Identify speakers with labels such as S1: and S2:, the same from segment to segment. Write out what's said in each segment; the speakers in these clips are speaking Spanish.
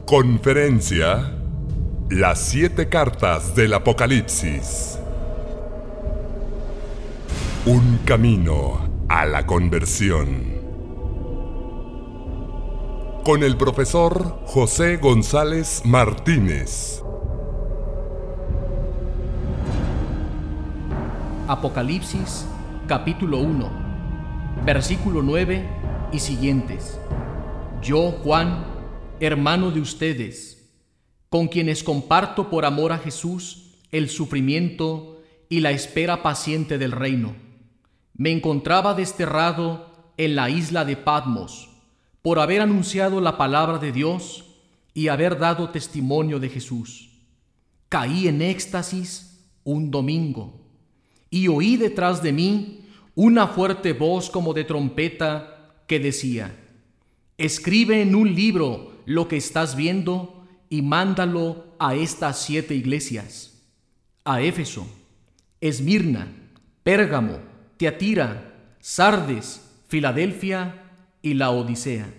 S1: Conferencia Las 7 cartas del Apocalipsis. Un camino a la conversión. Con el profesor José González Martínez.
S2: Apocalipsis, capítulo 1, versículo 9 y siguientes. Yo, Juan, hermano de ustedes, con quienes comparto por amor a Jesús el sufrimiento y la espera paciente del reino, me encontraba desterrado en la isla de Patmos por haber anunciado la palabra de Dios y haber dado testimonio de Jesús. Caí en éxtasis un domingo y oí detrás de mí una fuerte voz como de trompeta que decía: escribe en un libro lo que estás viendo y mándalo a estas 7 iglesias: a Éfeso, Esmirna, Pérgamo, Tiatira, Sardes, Filadelfia y Laodicea.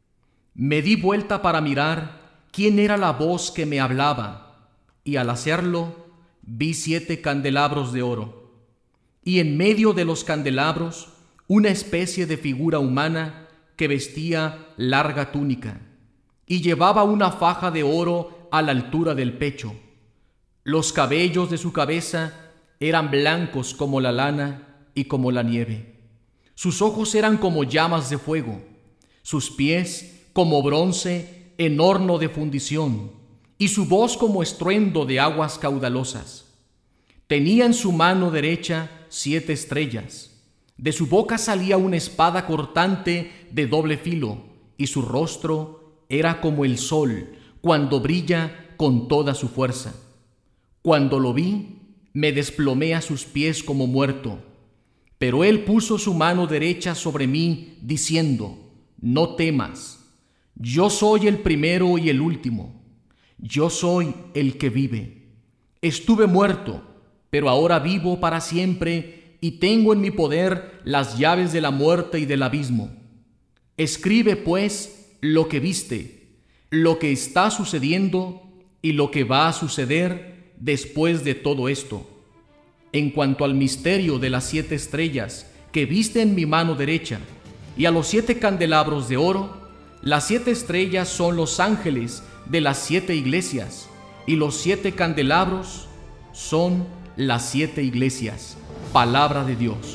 S2: Me di vuelta para mirar quién era la voz que me hablaba, y al hacerlo vi 7 candelabros de oro, y en medio de los candelabros una especie de figura humana que vestía larga túnica y llevaba una faja de oro a la altura del pecho. Los cabellos de su cabeza eran blancos como la lana y como la nieve. Sus ojos eran como llamas de fuego, sus pies como bronce en horno de fundición, y su voz como estruendo de aguas caudalosas. Tenía en su mano derecha 7 estrellas. De su boca salía una espada cortante de doble filo, y su rostro era como el sol cuando brilla con toda su fuerza. Cuando lo vi, me desplomé a sus pies como muerto. Pero él puso su mano derecha sobre mí, diciendo: no temas, yo soy el primero y el último. Yo soy el que vive. Estuve muerto, pero ahora vivo para siempre, y tengo en mi poder las llaves de la muerte y del abismo. Escribe, pues, lo que viste, lo que está sucediendo y lo que va a suceder después de todo esto. En cuanto al misterio de las 7 estrellas que viste en mi mano derecha y a los 7 candelabros de oro, las 7 estrellas son los ángeles de las 7 iglesias, y los 7 candelabros son las 7 iglesias. Palabra de Dios.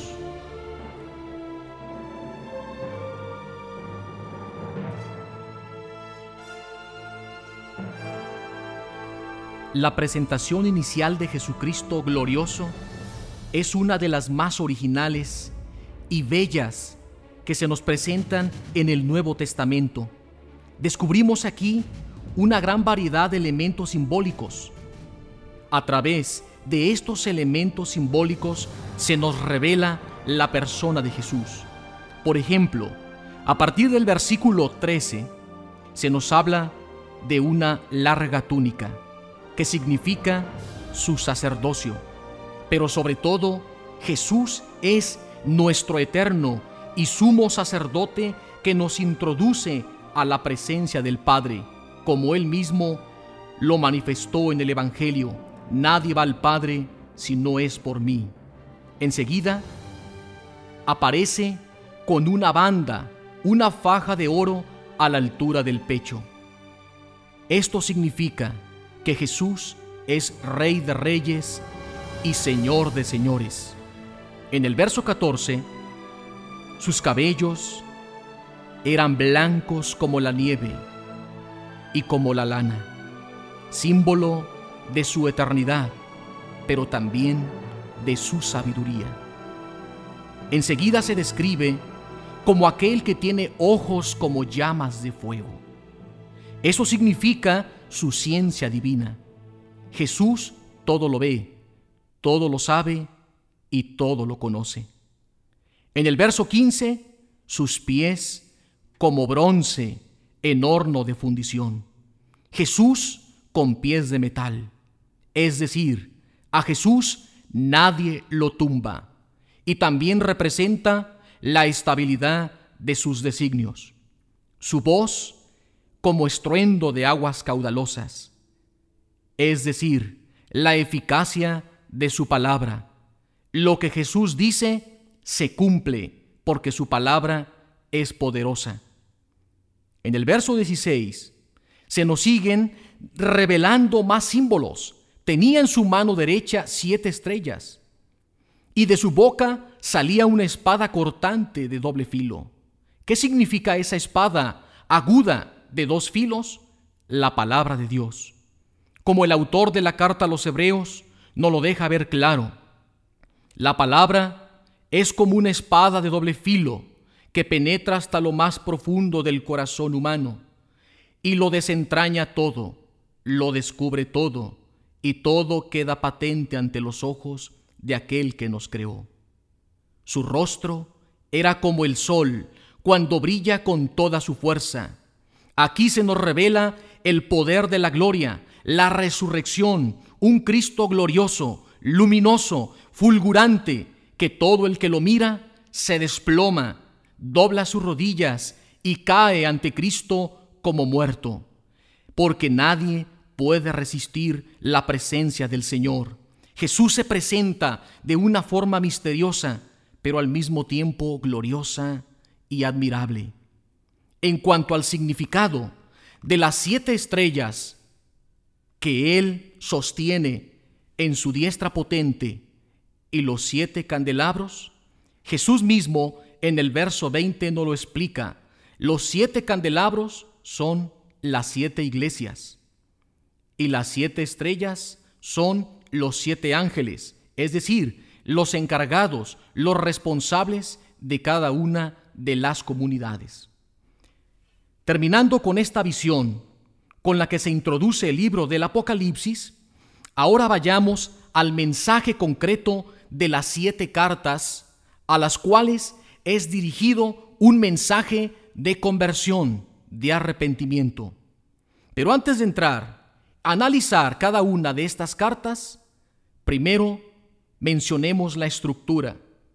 S2: La presentación inicial de Jesucristo glorioso es una de las más originales y bellas que se nos presentan en el Nuevo Testamento. Descubrimos aquí una gran variedad de elementos simbólicos. A través de estos elementos simbólicos se nos revela la persona de Jesús. Por ejemplo, a partir del versículo 13 se nos habla de una larga túnica, que significa su sacerdocio. Pero sobre todo, Jesús es nuestro eterno y sumo sacerdote que nos introduce a la presencia del Padre, como Él mismo lo manifestó en el Evangelio: nadie va al Padre si no es por mí. Enseguida aparece con una banda, una faja de oro a la altura del pecho. Esto significa que Jesús es Rey de Reyes y Señor de Señores. En el verso 14, sus cabellos eran blancos como la nieve y como la lana, símbolo de su eternidad, pero también de su sabiduría. Enseguida se describe como aquel que tiene ojos como llamas de fuego. Eso significa su ciencia divina. Jesús todo lo ve, todo lo sabe y todo lo conoce. En el verso 15, sus pies como bronce en horno de fundición. Jesús con pies de metal. Es decir, a Jesús nadie lo tumba, y también representa la estabilidad de sus designios. Su voz como estruendo de aguas caudalosas. Es decir, la eficacia de su palabra. Lo que Jesús dice se cumple, porque su palabra es poderosa. En el verso 16 se nos siguen revelando más símbolos. Tenía en su mano derecha 7 estrellas, y de su boca salía una espada cortante de doble filo. ¿Qué significa esa espada aguda de 2 filos? La palabra de Dios. Como el autor de la carta a los Hebreos nos lo deja ver claro, la palabra es como una espada de doble filo que penetra hasta lo más profundo del corazón humano y lo desentraña todo, lo descubre todo, y todo queda patente ante los ojos de aquel que nos creó. Su rostro era como el sol cuando brilla con toda su fuerza. Aquí se nos revela el poder de la gloria, la resurrección, un Cristo glorioso, luminoso, fulgurante, que todo el que lo mira se desploma, dobla sus rodillas y cae ante Cristo como muerto, porque nadie puede resistir la presencia del Señor. Jesús se presenta de una forma misteriosa, pero al mismo tiempo gloriosa y admirable. En cuanto al significado de las 7 estrellas que Él sostiene en su diestra potente y los 7 candelabros, Jesús mismo en el verso 20 nos lo explica. Los 7 candelabros son las 7 iglesias, y las 7 estrellas son los 7 ángeles, es decir, los encargados, los responsables de cada una de las comunidades. Terminando con esta visión con la que se introduce el libro del Apocalipsis, ahora vayamos al mensaje concreto de las 7 cartas a las cuales es dirigido un mensaje de conversión, de arrepentimiento. Pero antes de entrar a analizar cada una de estas cartas, primero mencionemos la estructura.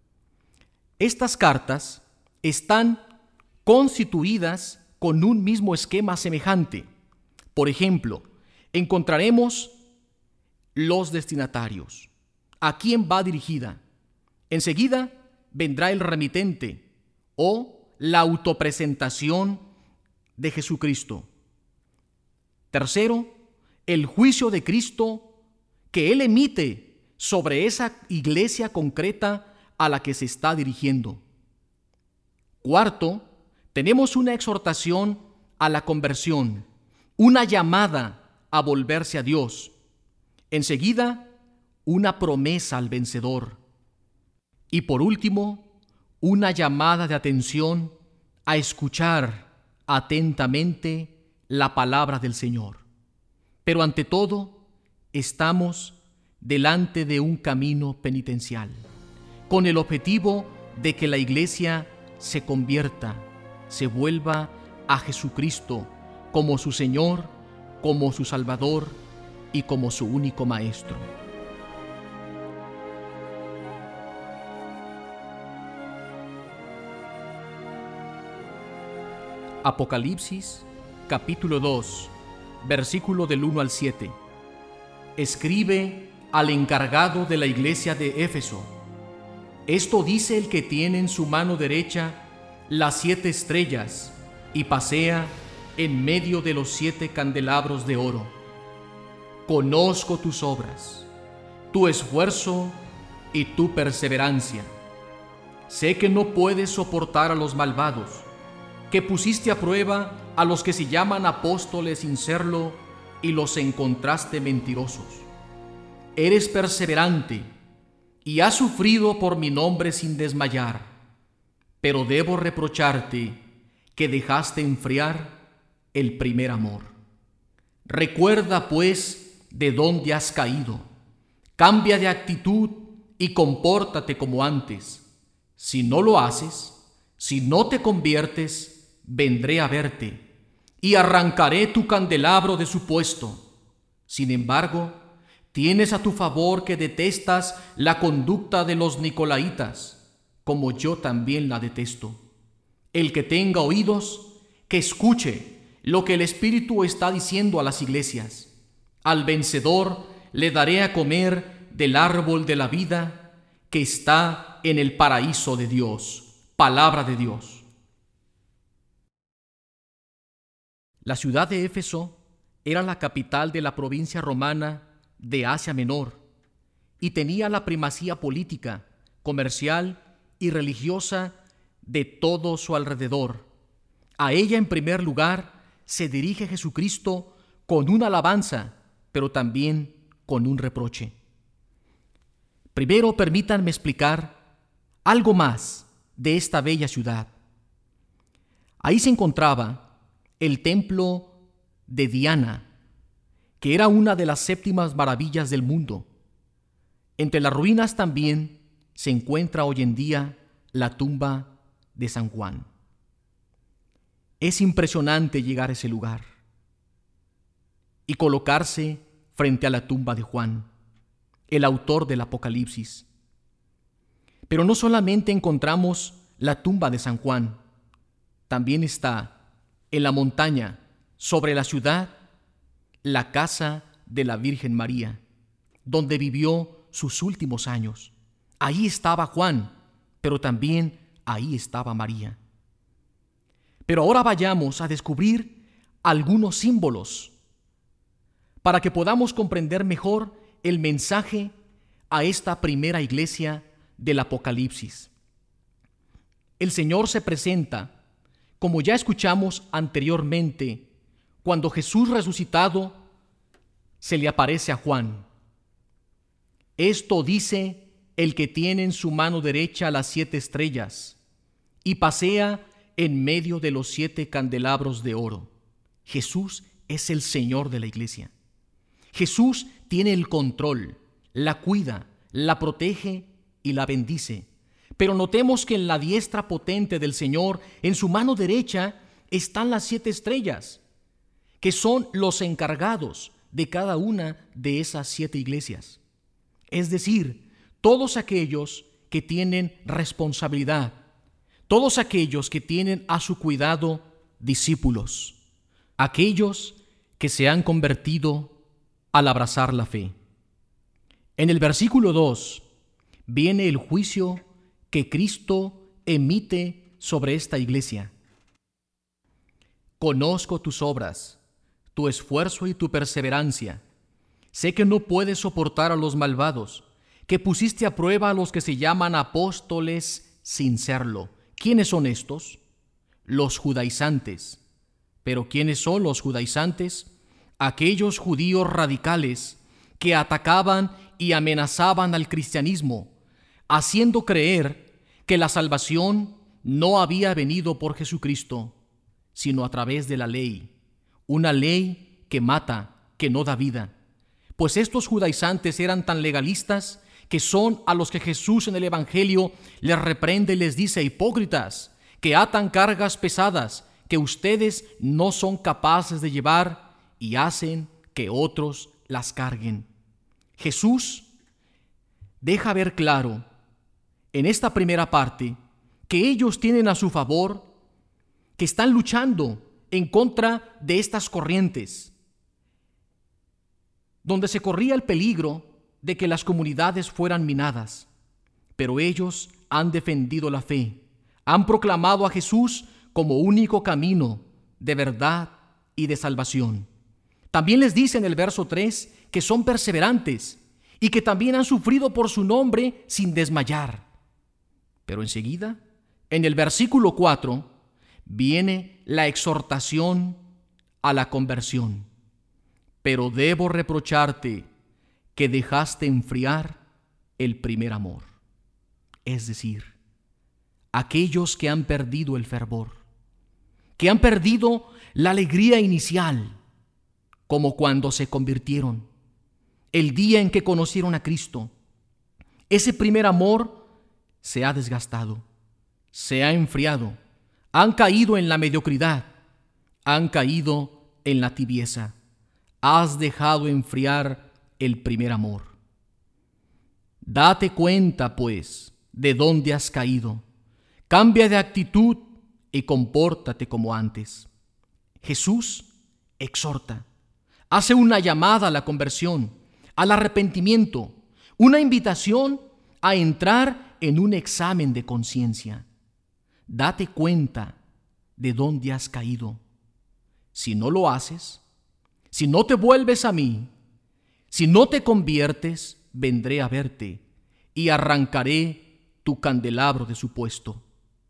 S2: Estas cartas están constituidas con un mismo esquema semejante. Por ejemplo, encontraremos los destinatarios. ¿A quién va dirigida? Enseguida vendrá el remitente o la autopresentación de Jesucristo. Tercero, el juicio de Cristo que Él emite sobre esa iglesia concreta a la que se está dirigiendo. Cuarto, tenemos una exhortación a la conversión, una llamada a volverse a Dios. Enseguida, una promesa al vencedor. Y por último, una llamada de atención a escuchar atentamente la palabra del Señor. Pero ante todo, estamos delante de un camino penitencial, con el objetivo de que la iglesia se convierta, se vuelva a Jesucristo como su Señor, como su Salvador y como su único Maestro. Apocalipsis, capítulo 2, versículo del 1 al 7. Escribe al encargado de la iglesia de Éfeso: esto dice el que tiene en su mano derecha las 7 estrellas y pasea en medio de los 7 candelabros de oro. Conozco tus obras, tu esfuerzo y tu perseverancia. Sé que no puedes soportar a los malvados, que pusiste a prueba a los que se llaman apóstoles sin serlo y los encontraste mentirosos. Eres perseverante y has sufrido por mi nombre sin desmayar, pero debo reprocharte que dejaste enfriar el primer amor. Recuerda pues de dónde has caído, cambia de actitud y compórtate como antes. Si no lo haces, si no te conviertes, vendré a verte y arrancaré tu candelabro de su puesto. Sin embargo, tienes a tu favor que detestas la conducta de los nicolaitas, como yo también la detesto. El que tenga oídos, que escuche lo que el Espíritu está diciendo a las iglesias. Al vencedor le daré a comer del árbol de la vida que está en el paraíso de Dios. Palabra de Dios. La ciudad de Éfeso era la capital de la provincia romana de Asia Menor y tenía la primacía política, comercial y religiosa de todo su alrededor. A ella, en primer lugar, se dirige Jesucristo con una alabanza, pero también con un reproche. Primero, permítanme explicar algo más de esta bella ciudad. Ahí se encontraba el templo de Diana, que era una de las 7 maravillas del mundo. Entre las ruinas también se encuentra hoy en día la tumba de San Juan. Es impresionante llegar a ese lugar y colocarse frente a la tumba de Juan, el autor del Apocalipsis. Pero no solamente encontramos la tumba de San Juan, también está en la montaña, sobre la ciudad, la casa de la Virgen María, donde vivió sus últimos años. Ahí estaba Juan, pero también ahí estaba María. Pero ahora vayamos a descubrir algunos símbolos para que podamos comprender mejor el mensaje a esta primera iglesia del Apocalipsis. El Señor se presenta, como ya escuchamos anteriormente, cuando Jesús resucitado se le aparece a Juan. Esto dice el que tiene en su mano derecha las 7 estrellas y pasea en medio de los 7 candelabros de oro. Jesús es el Señor de la iglesia. Jesús tiene el control, la cuida, la protege y la bendice. Pero notemos que en la diestra potente del Señor, en su mano derecha, están las 7 estrellas, que son los encargados de cada una de esas 7 iglesias. Es decir, todos aquellos que tienen responsabilidad, todos aquellos que tienen a su cuidado discípulos, aquellos que se han convertido al abrazar la fe. En el versículo 2 viene el juicio que Cristo emite sobre esta iglesia. Conozco tus obras, tu esfuerzo y tu perseverancia. Sé que no puedes soportar a los malvados, que pusiste a prueba a los que se llaman apóstoles sin serlo. ¿Quiénes son estos? Los judaizantes. ¿Pero quiénes son los judaizantes? Aquellos judíos radicales que atacaban y amenazaban al cristianismo, haciendo creer que la salvación no había venido por Jesucristo, sino a través de la ley, una ley que mata, que no da vida. Pues estos judaizantes eran tan legalistas que son a los que Jesús en el Evangelio les reprende y les dice: hipócritas, que atan cargas pesadas que ustedes no son capaces de llevar y hacen que otros las carguen. Jesús deja ver claro en esta primera parte que ellos tienen a su favor, que están luchando en contra de estas corrientes, donde se corría el peligro de que las comunidades fueran minadas. Pero ellos han defendido la fe, han proclamado a Jesús como único camino de verdad y de salvación. También les dice en el verso 3 que son perseverantes y que también han sufrido por su nombre sin desmayar. Pero enseguida, en el versículo 4, viene la exhortación a la conversión. Pero debo reprocharte que dejaste enfriar el primer amor. Es decir, aquellos que han perdido el fervor, que han perdido la alegría inicial, como cuando se convirtieron, el día en que conocieron a Cristo. Ese primer amor se ha desgastado, se ha enfriado, han caído en la mediocridad, han caído en la tibieza. Has dejado enfriar el primer amor. Date cuenta, pues, de dónde has caído. Cambia de actitud y compórtate como antes. Jesús exhorta, hace una llamada a la conversión, al arrepentimiento, una invitación a entrar en un examen de conciencia. Date cuenta de dónde has caído. Si no lo haces, si no te vuelves a mí, si no te conviertes, vendré a verte y arrancaré tu candelabro de su puesto.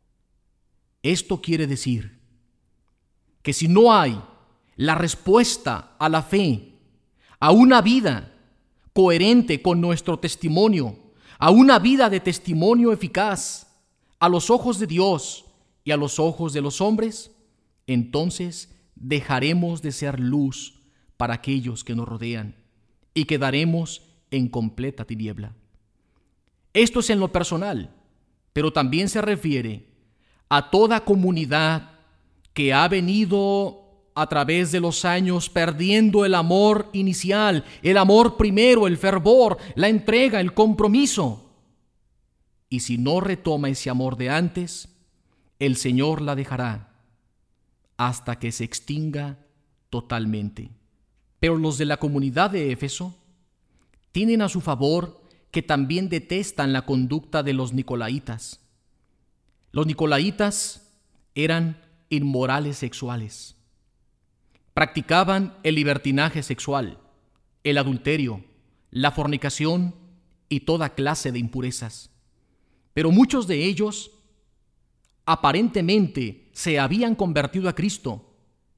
S2: Esto quiere decir que si no hay la respuesta a la fe, a una vida coherente con nuestro testimonio, a una vida de testimonio eficaz a los ojos de Dios y a los ojos de los hombres, entonces dejaremos de ser luz para aquellos que nos rodean y quedaremos en completa tiniebla. Esto es en lo personal, pero también se refiere a toda comunidad que ha venido a través de los años perdiendo el amor inicial, el amor primero, el fervor, la entrega, el compromiso. Y si no retoma ese amor de antes, el Señor la dejará hasta que se extinga totalmente. Pero los de la comunidad de Éfeso tienen a su favor que también detestan la conducta de los nicolaitas. Los nicolaitas eran inmorales sexuales. Practicaban el libertinaje sexual, el adulterio, la fornicación y toda clase de impurezas. Pero muchos de ellos aparentemente se habían convertido a Cristo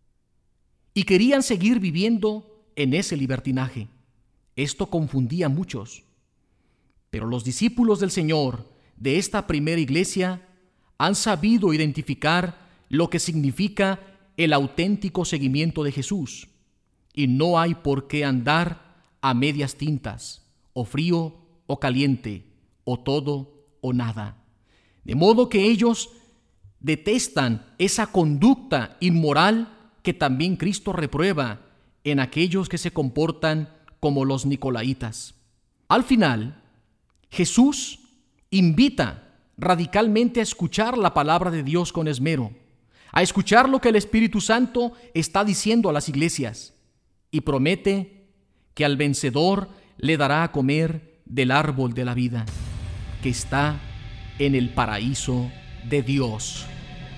S2: y querían seguir viviendo en ese libertinaje. Esto confundía a muchos. Pero los discípulos del Señor de esta primera iglesia han sabido identificar lo que significa el auténtico seguimiento de Jesús, y no hay por qué andar a medias tintas, o frío o caliente, o todo o nada. De modo que ellos detestan esa conducta inmoral que también Cristo reprueba en aquellos que se comportan como los nicolaitas. Al final, Jesús invita radicalmente a escuchar la palabra de Dios con esmero, a escuchar lo que el Espíritu Santo está diciendo a las iglesias, y promete que al vencedor le dará a comer del árbol de la vida, que está en el paraíso de Dios.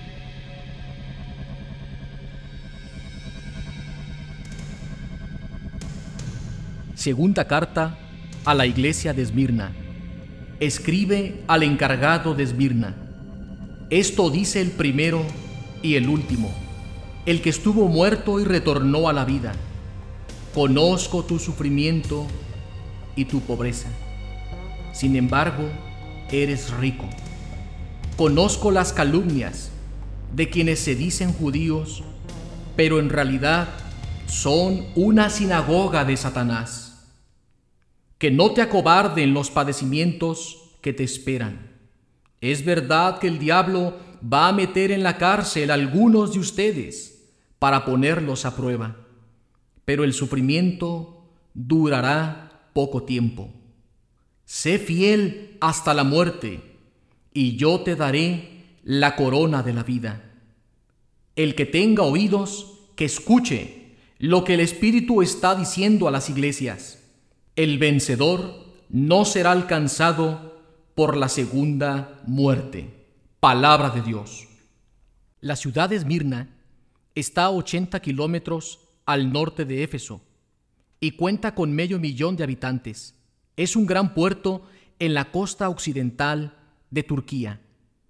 S2: Segunda carta a la iglesia de Esmirna. Escribe al encargado de Esmirna: esto dice el primero y el último, el que estuvo muerto y retornó a la vida. Conozco tu sufrimiento y tu pobreza. Sin embargo, eres rico. Conozco las calumnias de quienes se dicen judíos, pero en realidad son una sinagoga de Satanás. Que no te acobarden los padecimientos que te esperan. Es verdad que el diablo va a meter en la cárcel a algunos de ustedes para ponerlos a prueba, pero el sufrimiento durará poco tiempo. Sé fiel hasta la muerte, y yo te daré la corona de la vida. El que tenga oídos, que escuche lo que el Espíritu está diciendo a las iglesias. El vencedor no será alcanzado por la segunda muerte. Palabra de Dios. La ciudad de Esmirna está a 80 kilómetros al norte de Éfeso y cuenta con 500,000 de habitantes. Es un gran puerto en la costa occidental de Turquía.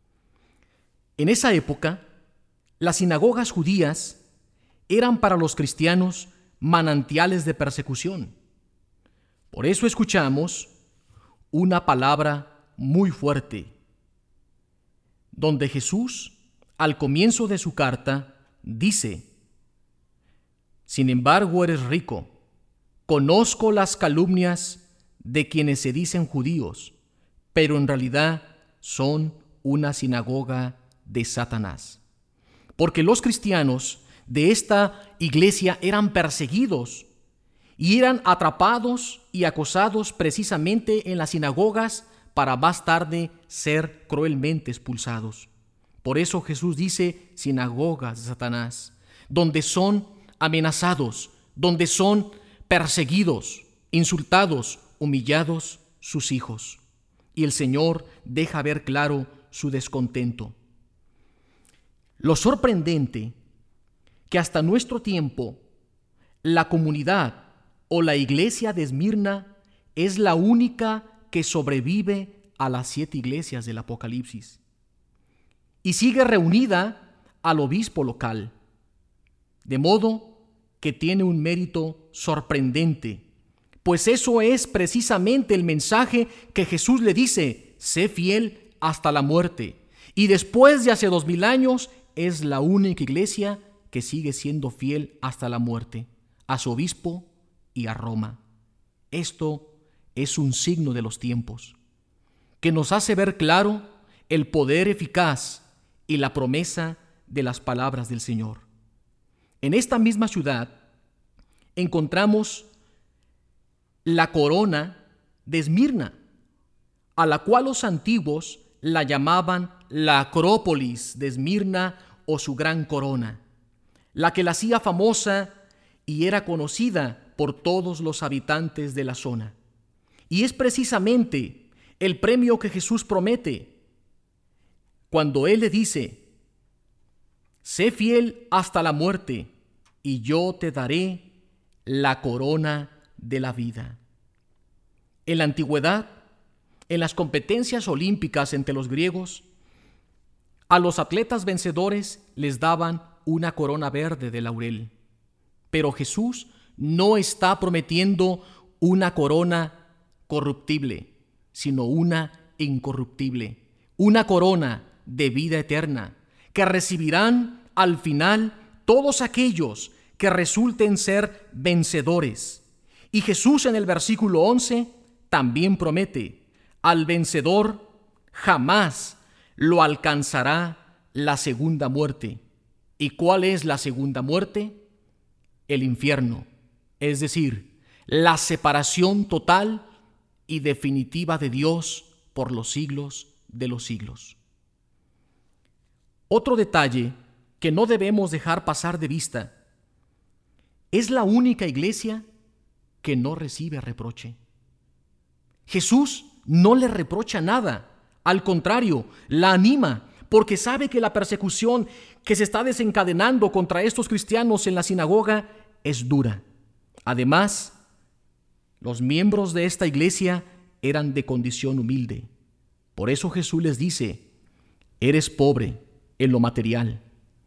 S2: En esa época, las sinagogas judías eran para los cristianos manantiales de persecución. Por eso escuchamos una palabra muy fuerte, donde Jesús, al comienzo de su carta, dice: sin embargo, eres rico. Conozco las calumnias de quienes se dicen judíos, pero en realidad son una sinagoga de Satanás. Porque los cristianos de esta iglesia eran perseguidos y eran atrapados y acosados precisamente en las sinagogas para más tarde ser cruelmente expulsados. Por eso Jesús dice sinagogas de Satanás. donde son amenazados, donde son perseguidos, insultados, humillados sus hijos. Y el Señor deja ver claro su descontento. Lo sorprendente que hasta nuestro tiempo la comunidad o la iglesia de Esmirna es la única que sobrevive a las 7 iglesias del Apocalipsis y sigue reunida al obispo local, de modo que tiene un mérito sorprendente, pues eso es precisamente el mensaje que Jesús le dice: sé fiel hasta la muerte. Y después de hace 2000 años es la única iglesia que sigue siendo fiel hasta la muerte, a su obispo y a Roma. Esto es un signo de los tiempos, que nos hace ver claro el poder eficaz y la promesa de las palabras del Señor. En esta misma ciudad encontramos la corona de Esmirna, a la cual los antiguos la llamaban la Acrópolis de Esmirna o su gran corona, la que la hacía famosa y era conocida por todos los habitantes de la zona. Y es precisamente el premio que Jesús promete cuando Él le dice: sé fiel hasta la muerte y yo te daré la corona de la vida. En la antigüedad, en las competencias olímpicas entre los griegos, a los atletas vencedores les daban una corona verde de laurel. Pero Jesús no está prometiendo una corona corruptible, sino una incorruptible, una corona de vida eterna, que recibirán al final todos aquellos que resulten ser vencedores. Y Jesús en el versículo 11 también promete: al vencedor jamás lo alcanzará la segunda muerte. ¿Y cuál es la segunda muerte? El infierno, es decir, la separación total y definitiva de Dios por los siglos de los siglos. Otro detalle que no debemos dejar pasar de vista: es la única iglesia que no recibe reproche. Jesús no le reprocha nada, al contrario, la anima, porque sabe que la persecución que se está desencadenando contra estos cristianos en la sinagoga es dura. Además, los miembros de esta iglesia eran de condición humilde. Por eso Jesús les dice: eres pobre en lo material,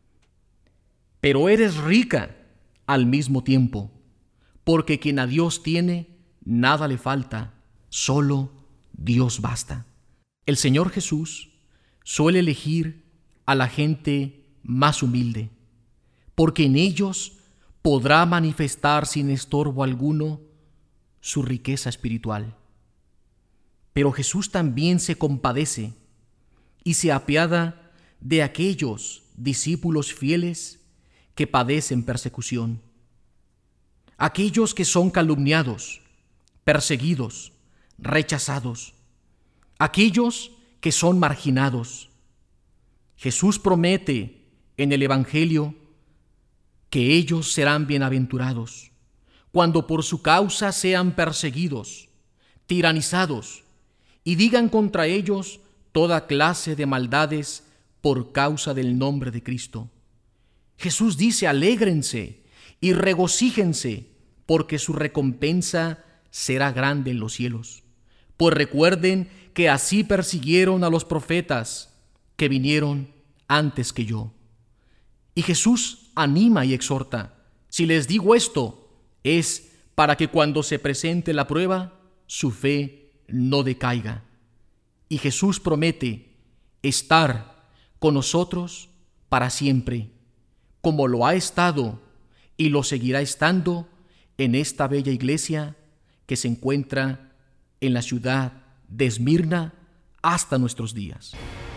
S2: pero eres rica al mismo tiempo, porque quien a Dios tiene, nada le falta, solo Dios basta. El Señor Jesús suele elegir a la gente más humilde, porque en ellos podrá manifestar sin estorbo alguno su riqueza espiritual. Pero Jesús también se compadece y se apiada de aquellos discípulos fieles que padecen persecución, aquellos que son calumniados, perseguidos, rechazados, aquellos que son marginados. Jesús promete en el Evangelio que ellos serán bienaventurados cuando por su causa sean perseguidos, tiranizados y digan contra ellos toda clase de maldades por causa del nombre de Cristo. Jesús dice: alégrense y regocíjense, porque su recompensa será grande en los cielos. Pues recuerden que así persiguieron a los profetas que vinieron antes que yo. Y Jesús anima y exhorta: si les digo esto, es para que cuando se presente la prueba, su fe no decaiga. Y Jesús promete estar con nosotros para siempre, como lo ha estado y lo seguirá estando en esta bella iglesia que se encuentra en la ciudad de Esmirna hasta nuestros días.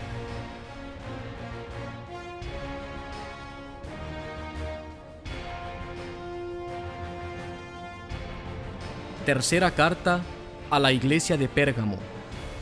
S2: Tercera carta a la iglesia de Pérgamo.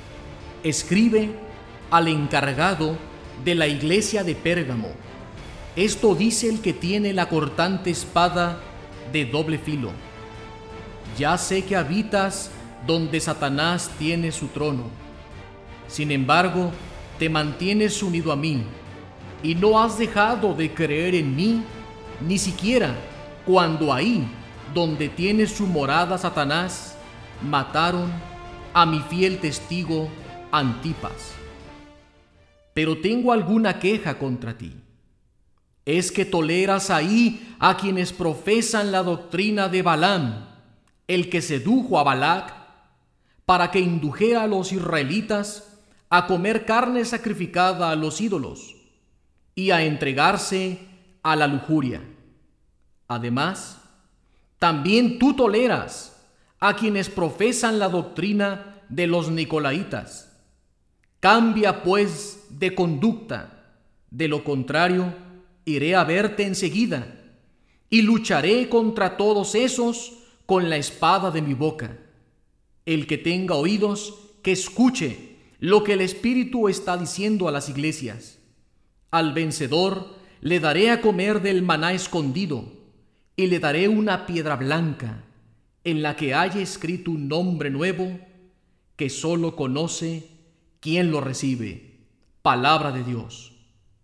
S2: Escribe al encargado de la iglesia de Pérgamo Esto dice el que tiene la cortante espada de doble filo. Ya sé que habitas donde Satanás tiene su trono. Sin embargo, te mantienes unido a mí, y no has dejado de creer en mí, ni siquiera cuando ahí, donde tiene su morada Satanás, mataron a mi fiel testigo Antipas. Pero tengo alguna queja contra ti. Es que toleras ahí a quienes profesan la doctrina de Balaam, el que sedujo a Balac para que indujera a los israelitas a comer carne sacrificada a los ídolos y a entregarse a la lujuria. Además, también tú toleras a quienes profesan la doctrina de los nicolaitas. Cambia pues de conducta, de lo contrario, iré a verte enseguida y lucharé contra todos esos con la espada de mi boca. El que tenga oídos, que escuche lo que el Espíritu está diciendo a las iglesias. Al vencedor le daré a comer del maná escondido y le daré una piedra blanca en la que haya escrito un nombre nuevo que solo conoce quien lo recibe. Palabra de Dios.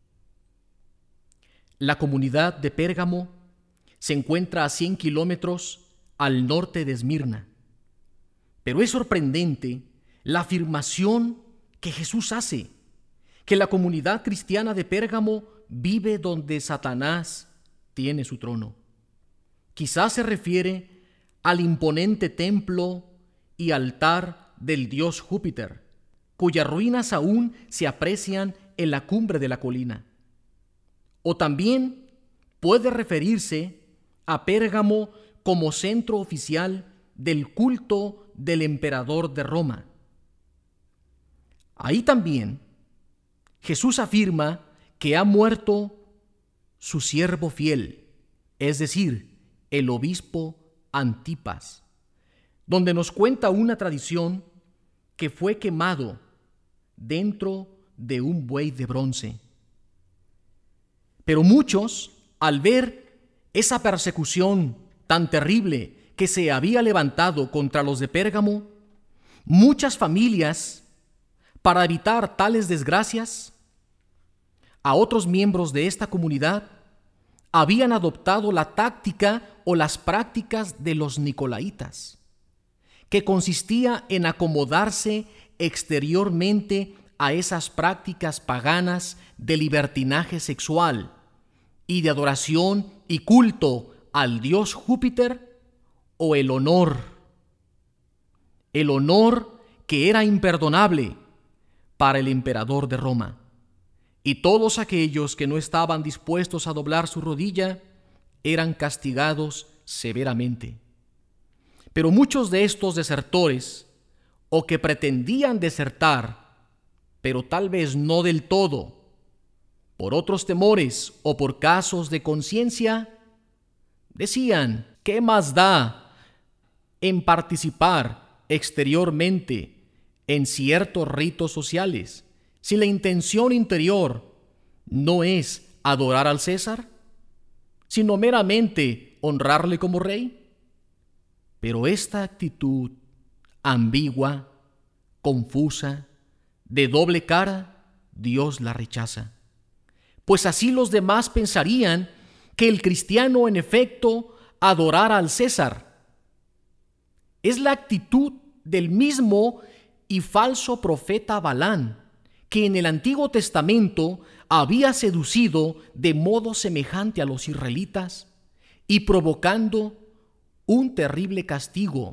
S2: La comunidad de Pérgamo se encuentra a 100 kilómetros al norte de Esmirna. Pero es sorprendente la afirmación que Jesús hace, que la comunidad cristiana de Pérgamo vive donde Satanás tiene su trono. Quizás se refiere al imponente templo y altar del dios Júpiter, cuyas ruinas aún se aprecian en la cumbre de la colina. O también puede referirse a Pérgamo como centro oficial del culto del emperador de Roma. Ahí también Jesús afirma que ha muerto su siervo fiel, es decir, el obispo Antipas, donde nos cuenta una tradición que fue quemado dentro de un buey de bronce. Pero muchos, al ver esa persecución tan terrible que se había levantado contra los de Pérgamo, muchas familias, para evitar tales desgracias, a otros miembros de esta comunidad habían adoptado la táctica o las prácticas de los nicolaitas, que consistía en acomodarse exteriormente a esas prácticas paganas de libertinaje sexual y de adoración y culto al dios Júpiter, o el honor que era imperdonable para el emperador de Roma. Y todos aquellos que no estaban dispuestos a doblar su rodilla eran castigados severamente. Pero muchos de estos desertores, o que pretendían desertar, pero tal vez no del todo, por otros temores o por casos de conciencia, decían: ¿qué más da en participar exteriormente en ciertos ritos sociales si la intención interior no es adorar al César, sino meramente honrarle como rey? Pero esta actitud ambigua, confusa, de doble cara, Dios la rechaza. Pues así los demás pensarían que el cristiano en efecto adorara al César. Es la actitud del mismo y falso profeta Balaam, que en el Antiguo Testamento había seducido de modo semejante a los israelitas y provocando un terrible castigo.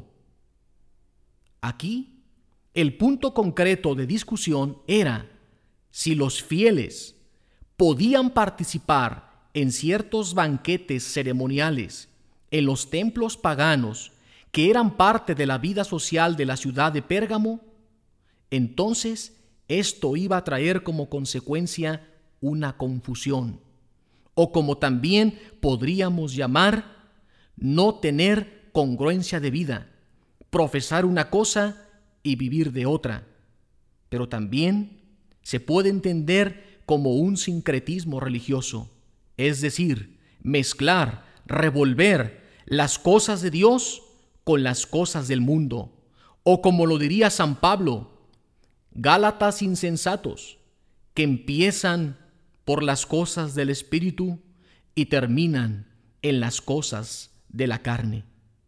S2: Aquí, el punto concreto de discusión era si los fieles podían participar en ciertos banquetes ceremoniales en los templos paganos que eran parte de la vida social de la ciudad de Pérgamo. Entonces, esto iba a traer como consecuencia una confusión, o como también podríamos llamar, no tener congruencia de vida, profesar una cosa y vivir de otra. Pero también se puede entender como un sincretismo religioso, es decir, mezclar, revolver las cosas de Dios con las cosas del mundo, o como lo diría San Pablo, Gálatas insensatos, que empiezan por las cosas del Espíritu y terminan en las cosas de la carne.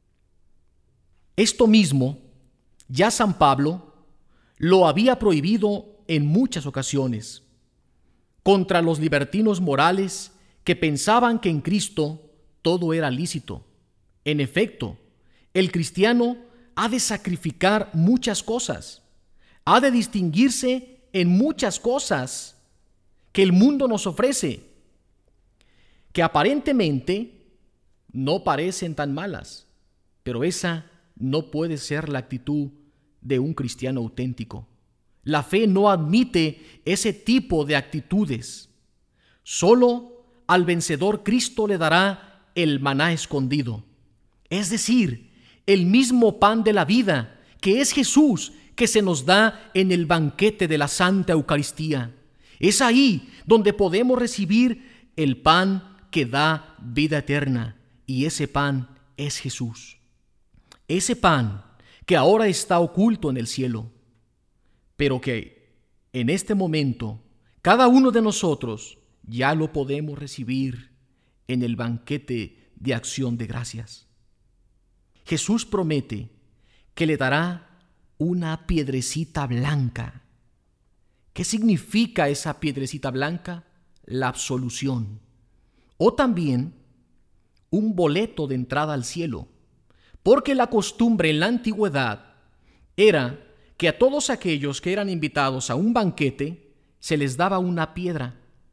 S2: Esto mismo, ya San Pablo lo había prohibido en muchas ocasiones, contra los libertinos morales que pensaban que en Cristo todo era lícito. En efecto, el cristiano ha de sacrificar muchas cosas, ha de distinguirse en muchas cosas que el mundo nos ofrece, que aparentemente no parecen tan malas, pero esa no puede ser la actitud de un cristiano auténtico. La fe no admite ese tipo de actitudes. Solo al vencedor Cristo le dará el maná escondido, es decir, el mismo pan de la vida, que es Jesús, que se nos da en el banquete de la Santa Eucaristía. Es ahí donde podemos recibir el pan que da vida eterna, y ese pan es Jesús. Ese pan que ahora está oculto en el cielo, pero que en este momento cada uno de nosotros ya lo podemos recibir en el banquete de acción de gracias. Jesús promete que le dará una piedrecita blanca. ¿Qué significa esa piedrecita blanca? La absolución. O también un boleto de entrada al cielo, porque la costumbre en la antigüedad era que a todos aquellos que eran invitados a un banquete se les daba una piedra.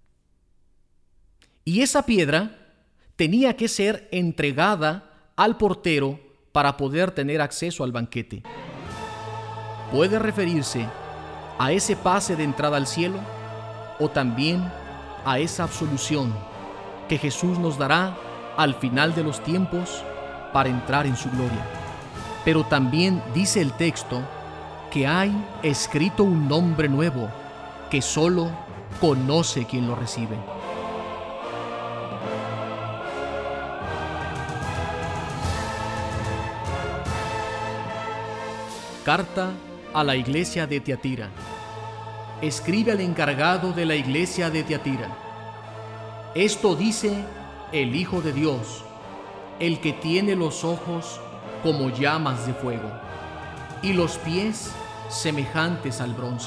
S2: Y esa piedra tenía que ser entregada al portero para poder tener acceso al banquete. Puede referirse a ese pase de entrada al cielo o también a esa absolución que Jesús nos dará al final de los tiempos para entrar en su gloria. Pero también dice el texto que hay escrito un nombre nuevo que solo conoce quien lo recibe. Carta a la iglesia de Tiatira. Escribe al encargado de la iglesia de Tiatira. Esto dice el Hijo de Dios, el que tiene los ojos como llamas de fuego y los pies semejantes al bronce.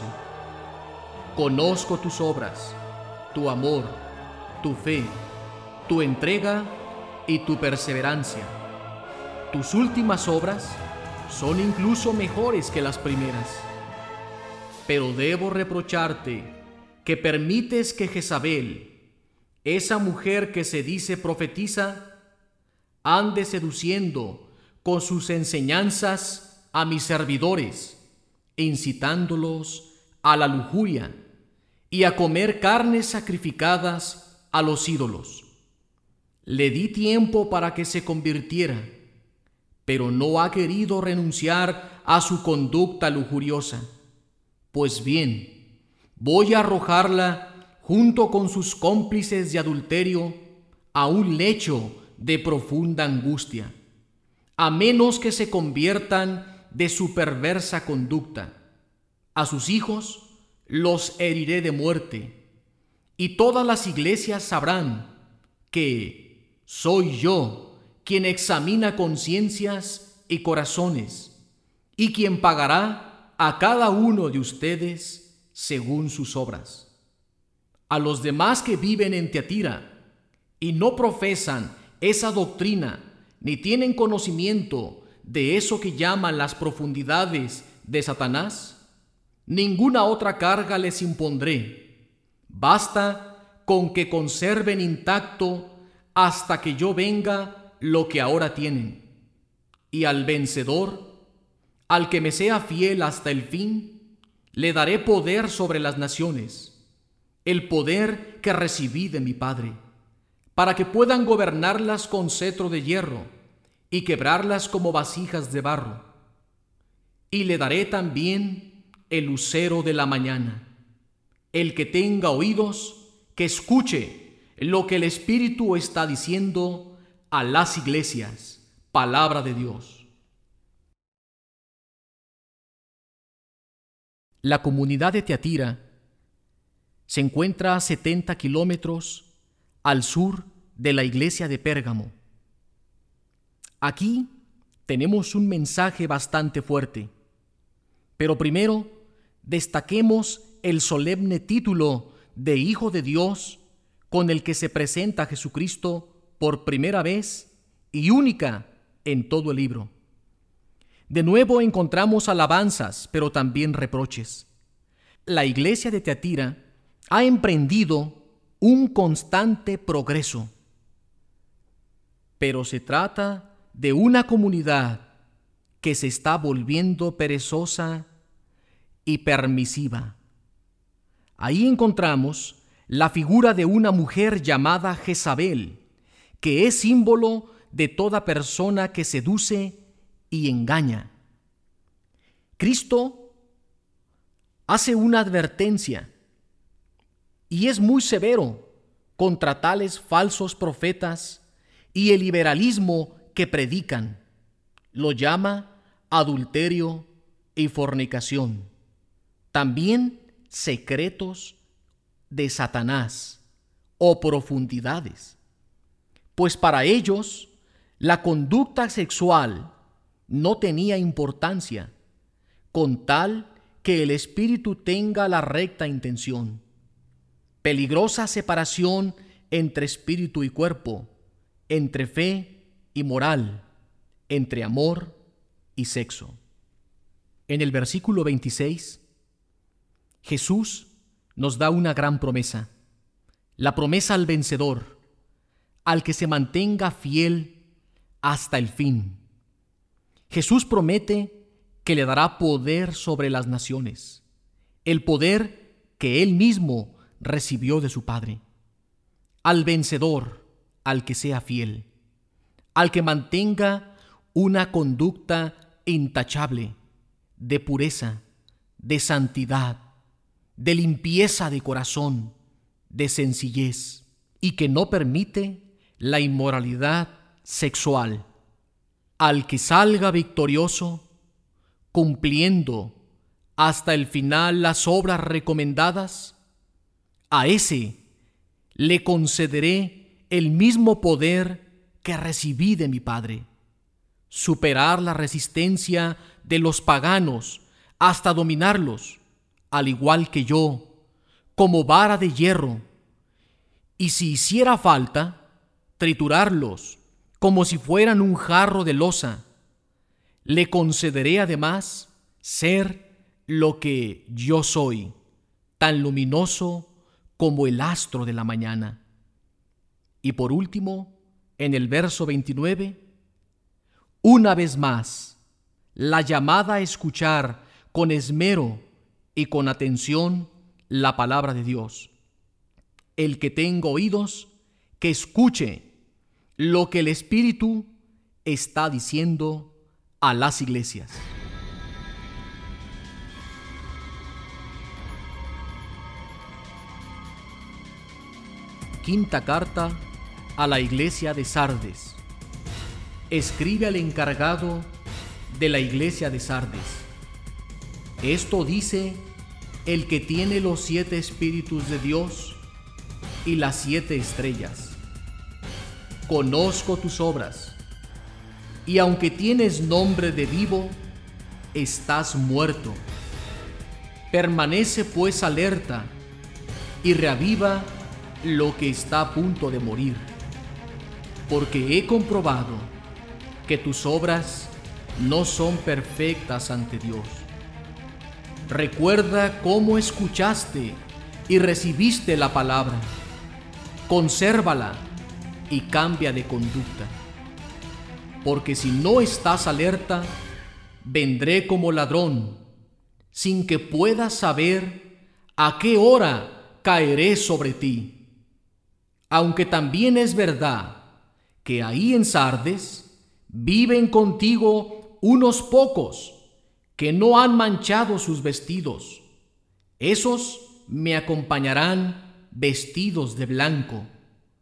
S2: Conozco tus obras, tu amor, tu fe, tu entrega y tu perseverancia. Tus últimas obras son incluso mejores que las primeras. Pero debo reprocharte que permites que Jezabel, esa mujer que se dice profetiza, ande seduciendo con sus enseñanzas a mis servidores, incitándolos a la lujuria y a comer carnes sacrificadas a los ídolos. Le di tiempo para que se convirtiera, pero no ha querido renunciar a su conducta lujuriosa. Pues bien, voy a arrojarla junto con sus cómplices de adulterio a un lecho de profunda angustia, a menos que se conviertan de su perversa conducta. A sus hijos los heriré de muerte, y todas las iglesias sabrán que soy yo quien examina conciencias y corazones, y quien pagará a cada uno de ustedes según sus obras. A los demás que viven en Tiatira y no profesan esa doctrina, ni tienen conocimiento de eso que llaman las profundidades de Satanás, ninguna otra carga les impondré. Basta con que conserven intacto hasta que yo venga lo que ahora tienen. Y al vencedor, al que me sea fiel hasta el fin, le daré poder sobre las naciones, el poder que recibí de mi Padre, para que puedan gobernarlas con cetro de hierro y quebrarlas como vasijas de barro. Y le daré también el lucero de la mañana. El que tenga oídos, que escuche lo que el Espíritu está diciendo a las iglesias. Palabra de Dios. La comunidad de Tiatira se encuentra a 70 kilómetros al sur de la iglesia de Pérgamo. Aquí tenemos un mensaje bastante fuerte, pero primero destaquemos el solemne título de Hijo de Dios con el que se presenta Jesucristo por primera vez y única en todo el libro. De nuevo encontramos alabanzas, pero también reproches. La iglesia de Tiatira ha emprendido un constante progreso, pero se trata de una comunidad que se está volviendo perezosa y permisiva. Ahí encontramos la figura de una mujer llamada Jezabel, que es símbolo de toda persona que seduce y engaña. Cristo hace una advertencia y es muy severo contra tales falsos profetas y el liberalismo que predican. Lo llama adulterio y fornicación. También secretos de Satanás o profundidades. Pues para ellos la conducta sexual no tenía importancia, con tal que el espíritu tenga la recta intención. Peligrosa separación entre espíritu y cuerpo, entre fe y moral, entre amor y sexo. En el versículo 26, Jesús nos da una gran promesa, la promesa al vencedor, al que se mantenga fiel hasta el fin. Jesús promete que le dará poder sobre las naciones, el poder que él mismo recibió de su Padre. Al vencedor, al que sea fiel, al que mantenga una conducta intachable, de pureza, de santidad, de limpieza de corazón, de sencillez, y que no permite la inmoralidad sexual. Al que salga victorioso, cumpliendo hasta el final las obras recomendadas, a ese le concederé el mismo poder que recibí de mi Padre, superar la resistencia de los paganos hasta dominarlos, al igual que yo, como vara de hierro, y si hiciera falta, triturarlos como si fueran un jarro de loza. Le concederé además ser lo que yo soy, tan luminoso como el astro de la mañana. Y por último, en el verso 29, una vez más, la llamada a escuchar con esmero y con atención la palabra de Dios. El que tenga oídos, que escuche lo que el Espíritu está diciendo a las iglesias. Quinta carta a la iglesia de Sardes. Escribe al encargado de la iglesia de Sardes. Esto dice el que tiene los 7 espíritus de Dios y las 7 estrellas. Conozco tus obras, y aunque tienes nombre de vivo, estás muerto. Permanece pues alerta y reaviva lo que está a punto de morir, porque he comprobado que tus obras no son perfectas ante Dios. Recuerda cómo escuchaste y recibiste la palabra. Consérvala y cambia de conducta. Porque si no estás alerta, vendré como ladrón, sin que puedas saber a qué hora caeré sobre ti. Aunque también es verdad que ahí en Sardes viven contigo unos pocos que no han manchado sus vestidos. Esos me acompañarán vestidos de blanco,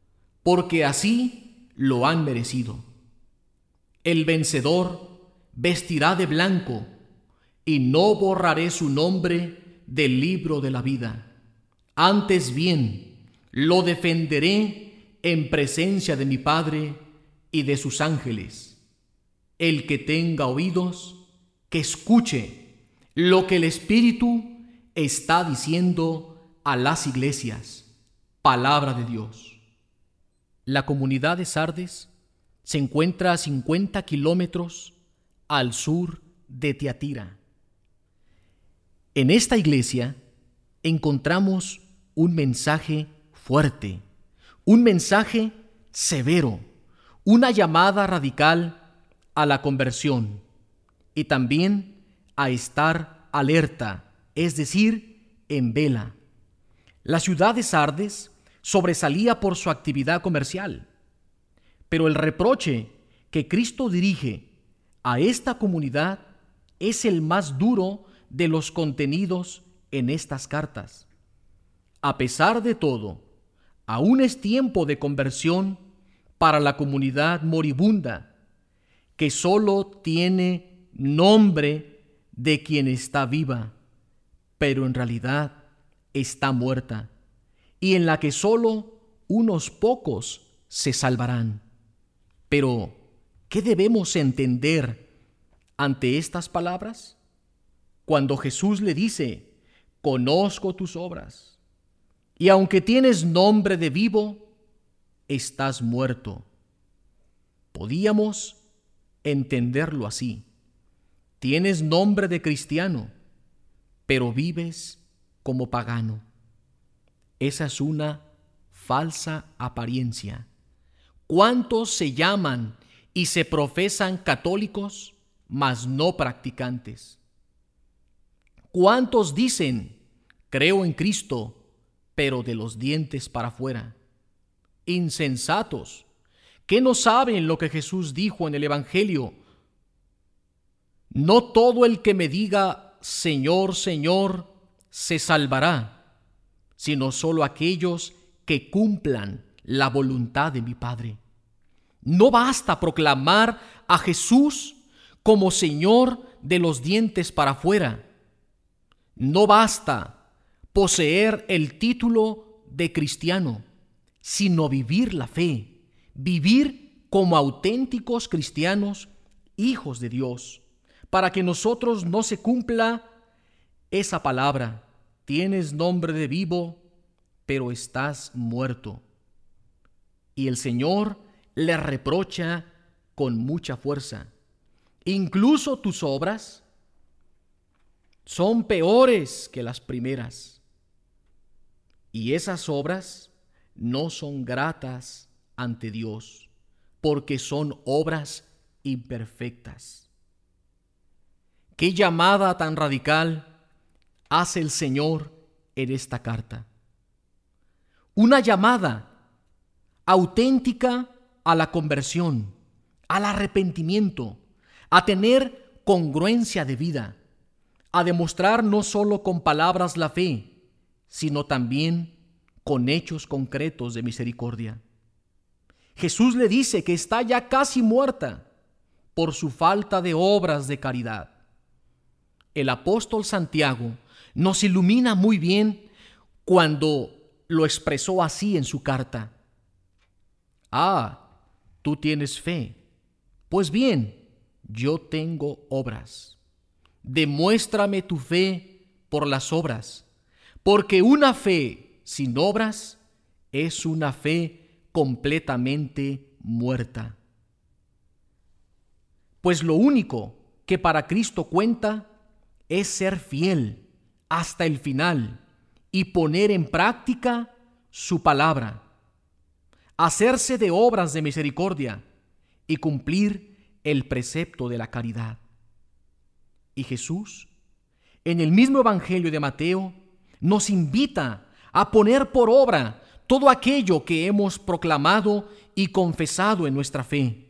S2: porque así lo han merecido. El vencedor vestirá de blanco, y no borraré su nombre del libro de la vida. Antes bien, lo defenderé en presencia de mi Padre y de sus ángeles. El que tenga oídos, que escuche lo que el Espíritu está diciendo a las iglesias. Palabra de Dios. La comunidad de Sardes se encuentra a 50 kilómetros al sur de Tiatira. En esta iglesia encontramos un mensaje fuerte, un mensaje severo, una llamada radical a la conversión y también a estar alerta, es decir, en vela. La ciudad de Sardes sobresalía por su actividad comercial, pero el reproche que Cristo dirige a esta comunidad es el más duro de los contenidos en estas cartas. A pesar de todo, aún es tiempo de conversión para la comunidad moribunda, que solo tiene nombre de quien está viva, pero en realidad está muerta, y en la que solo unos pocos se salvarán. Pero, ¿qué debemos entender ante estas palabras? Cuando Jesús le dice: conozco tus obras, y aunque tienes nombre de vivo, estás muerto. Podíamos entenderlo así: tienes nombre de cristiano, pero vives como pagano. Esa es una falsa apariencia. ¿Cuántos se llaman y se profesan católicos, mas no practicantes? ¿Cuántos dicen: creo en Cristo, pero de los dientes para afuera? Insensatos, que no saben lo que Jesús dijo en el Evangelio: no todo el que me diga Señor, Señor, se salvará, sino solo aquellos que cumplan la voluntad de mi Padre. No basta proclamar a Jesús como Señor de los dientes para afuera. No basta poseer el título de cristiano, sino vivir la fe, vivir como auténticos cristianos, hijos de Dios, para que nosotros no se cumpla esa palabra: tienes nombre de vivo, pero estás muerto. Y el Señor le reprocha con mucha fuerza: incluso tus obras son peores que las primeras. Y esas obras no son gratas ante Dios, porque son obras imperfectas. ¿Qué llamada tan radical hace el Señor en esta carta? Una llamada auténtica a la conversión, al arrepentimiento, a tener congruencia de vida, a demostrar no solo con palabras la fe, sino también con hechos concretos de misericordia. Jesús le dice que está ya casi muerta por su falta de obras de caridad. El apóstol Santiago nos ilumina muy bien cuando lo expresó así en su carta: tú tienes fe, pues bien, yo tengo obras. Demuéstrame tu fe por las obras, porque una fe sin obras es una fe completamente muerta. Pues lo único que para Cristo cuenta es ser fiel hasta el final y poner en práctica su palabra, hacerse de obras de misericordia y cumplir el precepto de la caridad. Y Jesús, en el mismo Evangelio de Mateo, nos invita a poner por obra todo aquello que hemos proclamado y confesado en nuestra fe: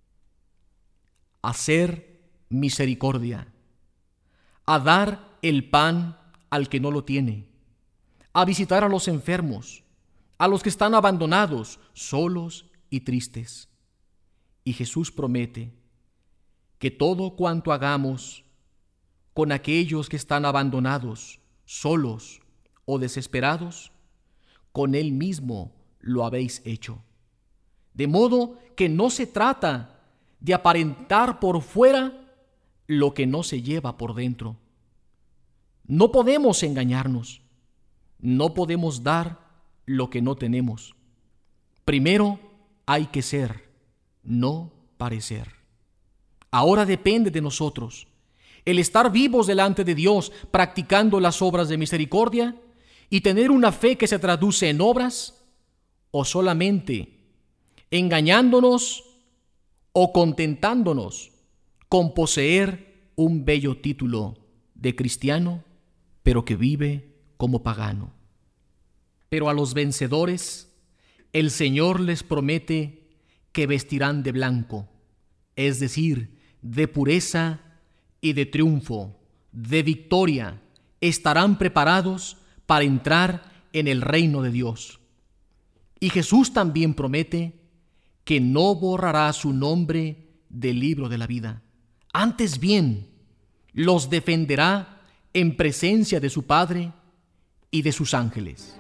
S2: hacer misericordia, a dar el pan al que no lo tiene, a visitar a los enfermos, a los que están abandonados, solos y tristes. Y Jesús promete que todo cuanto hagamos con aquellos que están abandonados, solos o desesperados, con Él mismo lo habéis hecho. De modo que no se trata de aparentar por fuera lo que no se lleva por dentro. No podemos engañarnos. No podemos dar lo que no tenemos. Primero hay que ser, no parecer. Ahora depende de nosotros el estar vivos delante de Dios, practicando las obras de misericordia y tener una fe que se traduce en obras, o solamente engañándonos o contentándonos con poseer un bello título de cristiano, pero que vive como pagano. Pero a los vencedores, el Señor les promete que vestirán de blanco, es decir, de pureza y de triunfo, de victoria. Estarán preparados para entrar en el reino de Dios. Y Jesús también promete que no borrará su nombre del libro de la vida. Antes bien, los defenderá en presencia de su Padre y de sus ángeles.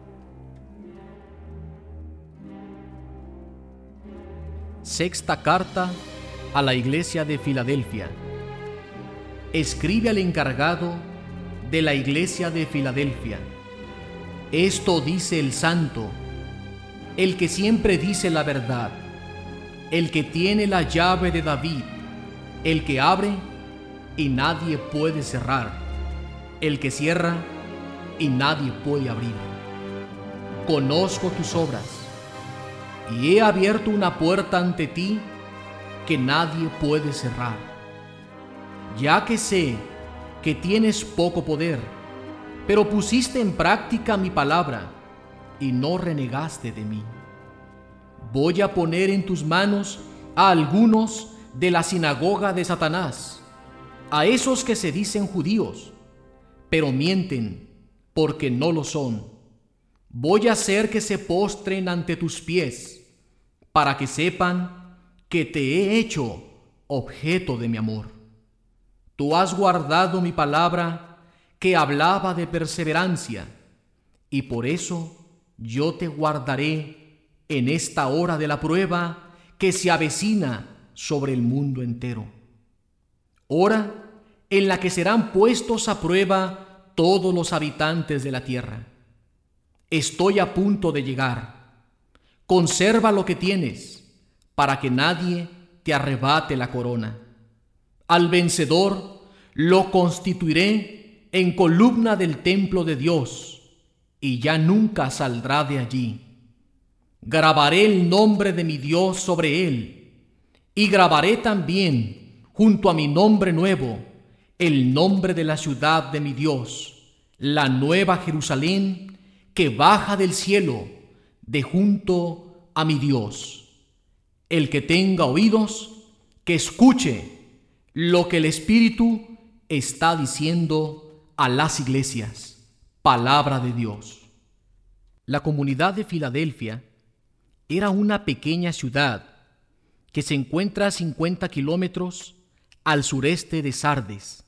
S2: Sexta carta a la iglesia de Filadelfia. Escribe al encargado de la iglesia de Filadelfia. Esto dice el santo, el que siempre dice la verdad, el que tiene la llave de David, el que abre y nadie puede cerrar, el que cierra y nadie puede abrir. Conozco tus obras y he abierto una puerta ante ti que nadie puede cerrar. Ya que sé que tienes poco poder, pero pusiste en práctica mi palabra y no renegaste de mí. Voy a poner en tus manos a algunos de la sinagoga de Satanás, a esos que se dicen judíos, pero mienten porque no lo son. Voy a hacer que se postren ante tus pies, para que sepan que te he hecho objeto de mi amor. Tú has guardado mi palabra que hablaba de perseverancia, y por eso yo te guardaré en esta hora de la prueba que se avecina sobre el mundo entero. Hora en la que serán puestos a prueba todos los habitantes de la tierra. Estoy a punto de llegar. Conserva lo que tienes, para que nadie te arrebate la corona. Al vencedor lo constituiré en columna del templo de Dios, y ya nunca saldrá de allí. Grabaré el nombre de mi Dios sobre él, y grabaré también, junto a mi nombre nuevo, el nombre de la ciudad de mi Dios, la nueva Jerusalén, que baja del cielo, de junto a mi Dios. El que tenga oídos, que escuche lo que el Espíritu está diciendo a las iglesias. Palabra de Dios. La comunidad de Filadelfia era una pequeña ciudad que se encuentra a 50 kilómetros al sureste de Sardes,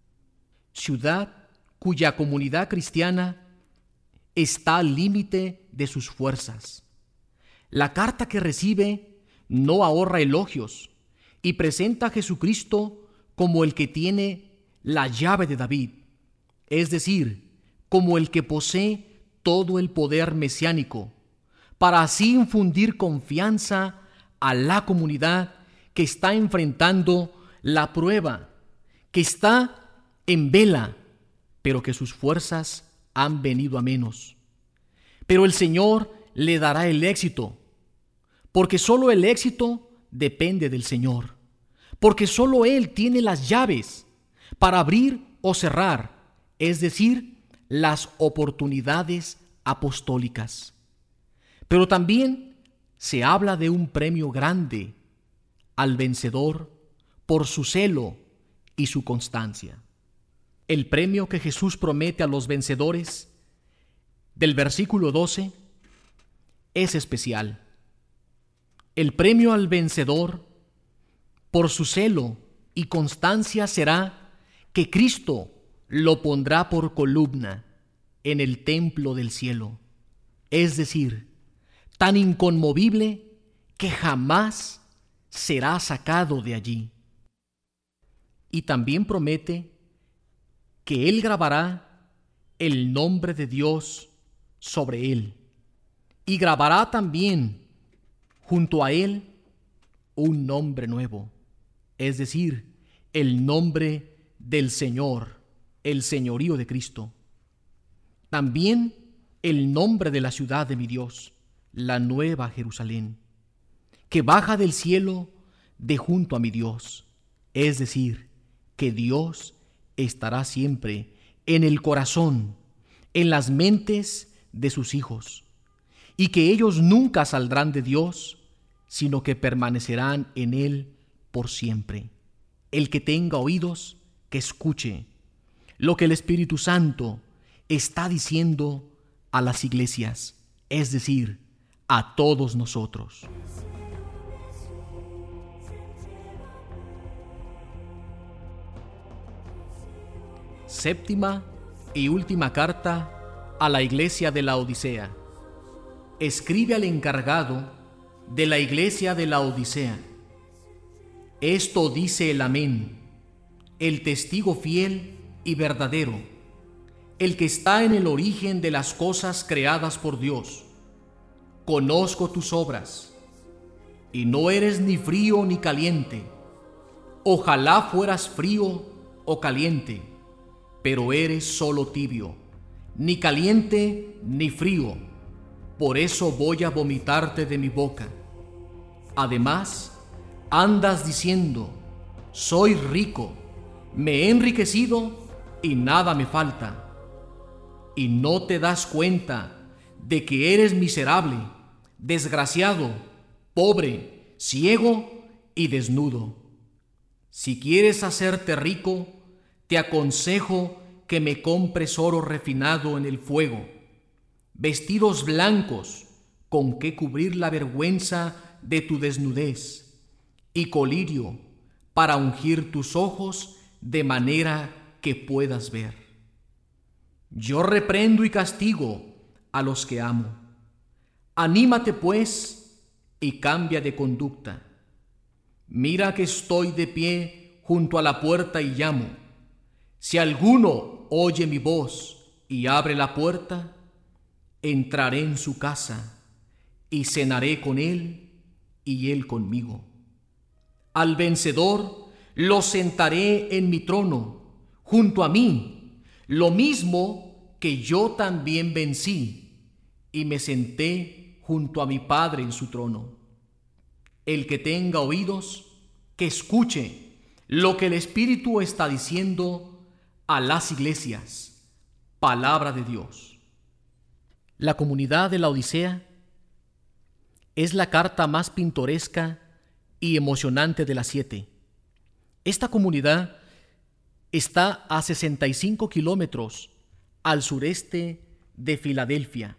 S2: ciudad cuya comunidad cristiana está al límite de sus fuerzas. La carta que recibe no ahorra elogios y presenta a Jesucristo como el que tiene la llave de David, es decir, como el que posee todo el poder mesiánico, para así infundir confianza a la comunidad que está enfrentando la prueba, que está en vela, pero que sus fuerzas han venido a menos. Pero el Señor le dará el éxito, porque solo el éxito depende del Señor, porque solo Él tiene las llaves para abrir o cerrar, es decir, las oportunidades apostólicas. Pero también se habla de un premio grande al vencedor por su celo y su constancia. El premio que Jesús promete a los vencedores, del versículo 12, es especial. El premio al vencedor, por su celo y constancia, será que Cristo lo pondrá por columna en el templo del cielo, es decir, tan inconmovible que jamás será sacado de allí. Y también promete que Él grabará el nombre de Dios sobre él, y grabará también junto a él un nombre nuevo, es decir, el nombre del Señor, el señorío de Cristo. También el nombre de la ciudad de mi Dios, la nueva Jerusalén, que baja del cielo de junto a mi Dios, es decir, que Dios estará siempre en el corazón, en las mentes de sus hijos, y que ellos nunca saldrán de Dios, sino que permanecerán en Él por siempre. El que tenga oídos, que escuche lo que el Espíritu Santo está diciendo a las iglesias, es decir, a todos nosotros. Séptima y última carta a la iglesia de la Odisea. Escribe al encargado de la iglesia de la Odisea. Esto dice el Amén, el testigo fiel y verdadero, el que está en el origen de las cosas creadas por Dios. Conozco tus obras, y no eres ni frío ni caliente. Ojalá fueras frío o caliente, pero eres solo tibio, ni caliente ni frío. Por eso voy a vomitarte de mi boca. Además, andas diciendo, soy rico, me he enriquecido y nada me falta. Y no te das cuenta de que eres miserable, desgraciado, pobre, ciego y desnudo. Si quieres hacerte rico, te aconsejo que me compres oro refinado en el fuego, vestidos blancos con que cubrir la vergüenza de tu desnudez, y colirio para ungir tus ojos de manera que puedas ver. Yo reprendo y castigo a los que amo. Anímate pues y cambia de conducta. Mira que estoy de pie junto a la puerta y llamo. Si alguno oye mi voz y abre la puerta, entraré en su casa y cenaré con él y él conmigo. Al vencedor lo sentaré en mi trono, junto a mí, lo mismo que yo también vencí y me senté junto a mi Padre en su trono. El que tenga oídos, que escuche lo que el Espíritu está diciendo a las iglesias. Palabra de Dios. La comunidad de la Odisea es la carta más pintoresca y emocionante de las 7. Esta comunidad está a 65 kilómetros al sureste de Filadelfia.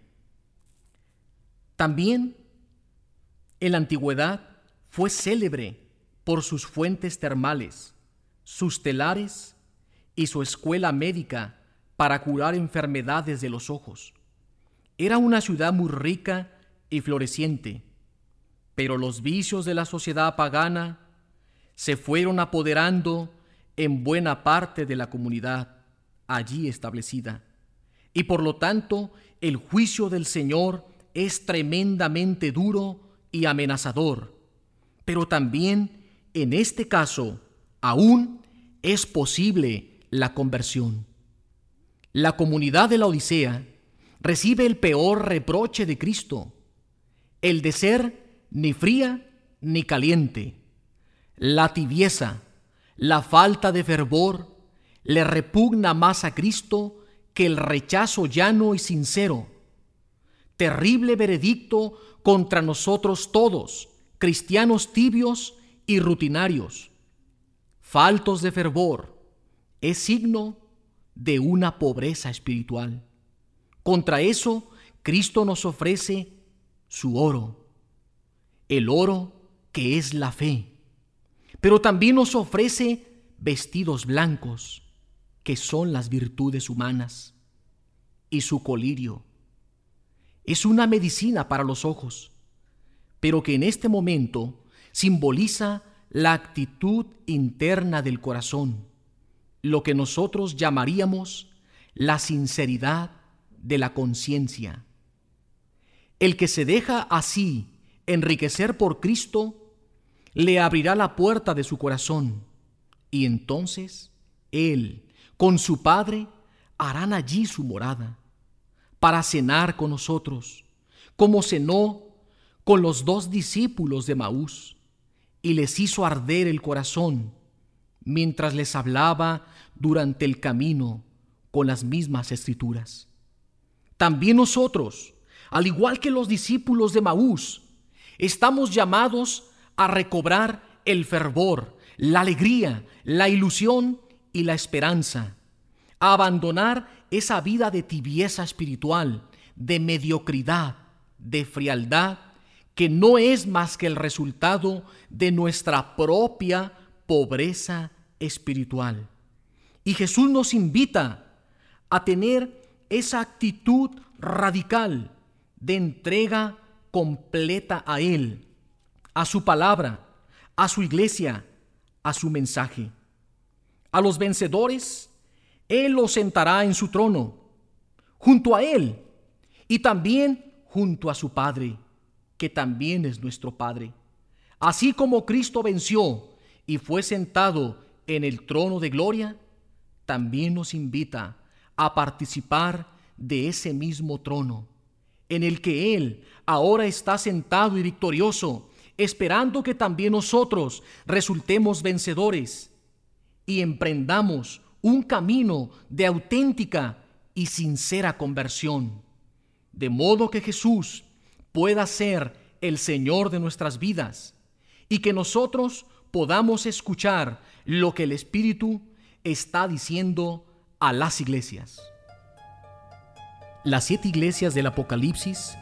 S2: También en la antigüedad fue célebre por sus fuentes termales, sus telares y su escuela médica para curar enfermedades de los ojos. Era una ciudad muy rica y floreciente, pero los vicios de la sociedad pagana se fueron apoderando en buena parte de la comunidad allí establecida, y por lo tanto el juicio del Señor es tremendamente duro y amenazador, pero también en este caso aún es posible la conversión. La comunidad de la Odisea recibe el peor reproche de Cristo, el de ser ni fría ni caliente. La tibieza, la falta de fervor, le repugna más a Cristo que el rechazo llano y sincero. Terrible veredicto contra nosotros todos, cristianos tibios y rutinarios, faltos de fervor, es signo de una pobreza espiritual. Contra eso, Cristo nos ofrece su oro, el oro que es la fe. Pero también nos ofrece vestidos blancos, que son las virtudes humanas, y su colirio. Es una medicina para los ojos, pero que en este momento simboliza la actitud interna del corazón, lo que nosotros llamaríamos la sinceridad de la conciencia. El que se deja así enriquecer por Cristo, le abrirá la puerta de su corazón, y entonces Él, con su Padre, harán allí su morada, para cenar con nosotros, como cenó con los 2 discípulos de Maús, y les hizo arder el corazón, mientras les hablaba durante el camino con las mismas escrituras. También nosotros, al igual que los discípulos de Maús, estamos llamados a recobrar el fervor, la alegría, la ilusión y la esperanza, a abandonar esa vida de tibieza espiritual, de mediocridad, de frialdad, que no es más que el resultado de nuestra propia pobreza espiritual. Y Jesús nos invita a tener esa actitud radical de entrega completa a Él, a su palabra, a su iglesia, a su mensaje. A los vencedores, Él los sentará en su trono, junto a Él, y también junto a su Padre, que también es nuestro Padre. Así como Cristo venció y fue sentado en el trono de gloria, también nos invita a participar de ese mismo trono, en el que Él ahora está sentado y victorioso, esperando que también nosotros resultemos vencedores y emprendamos un camino de auténtica y sincera conversión, de modo que Jesús pueda ser el Señor de nuestras vidas y que nosotros podamos escuchar lo que el Espíritu está diciendo a las iglesias. Las 7 iglesias del Apocalipsis,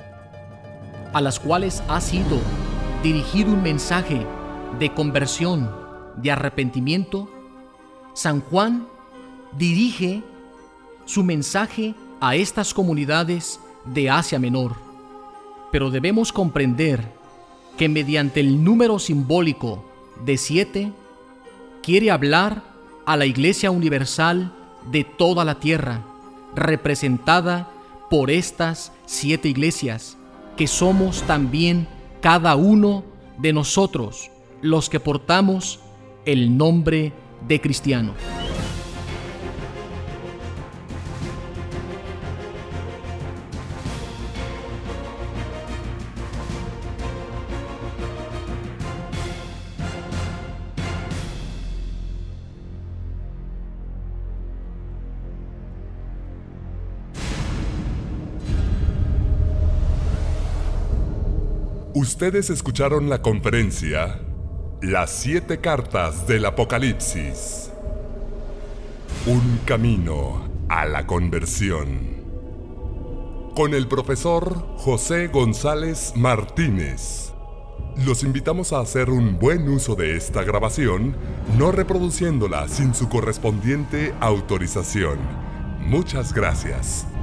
S2: a las cuales ha sido dirigido un mensaje de conversión, de arrepentimiento, San Juan dirige su mensaje a estas comunidades de Asia Menor. Pero debemos comprender que mediante el número simbólico de 7, quiere hablar a la Iglesia Universal de toda la tierra, representada por estas 7 iglesias, que somos también cada uno de nosotros, los que portamos el nombre de cristiano.
S1: Ustedes escucharon la conferencia Las 7 cartas del Apocalipsis. Un camino a la conversión. Con el profesor José González Martínez. Los invitamos a hacer un buen uso de esta grabación, no reproduciéndola sin su correspondiente autorización. Muchas gracias.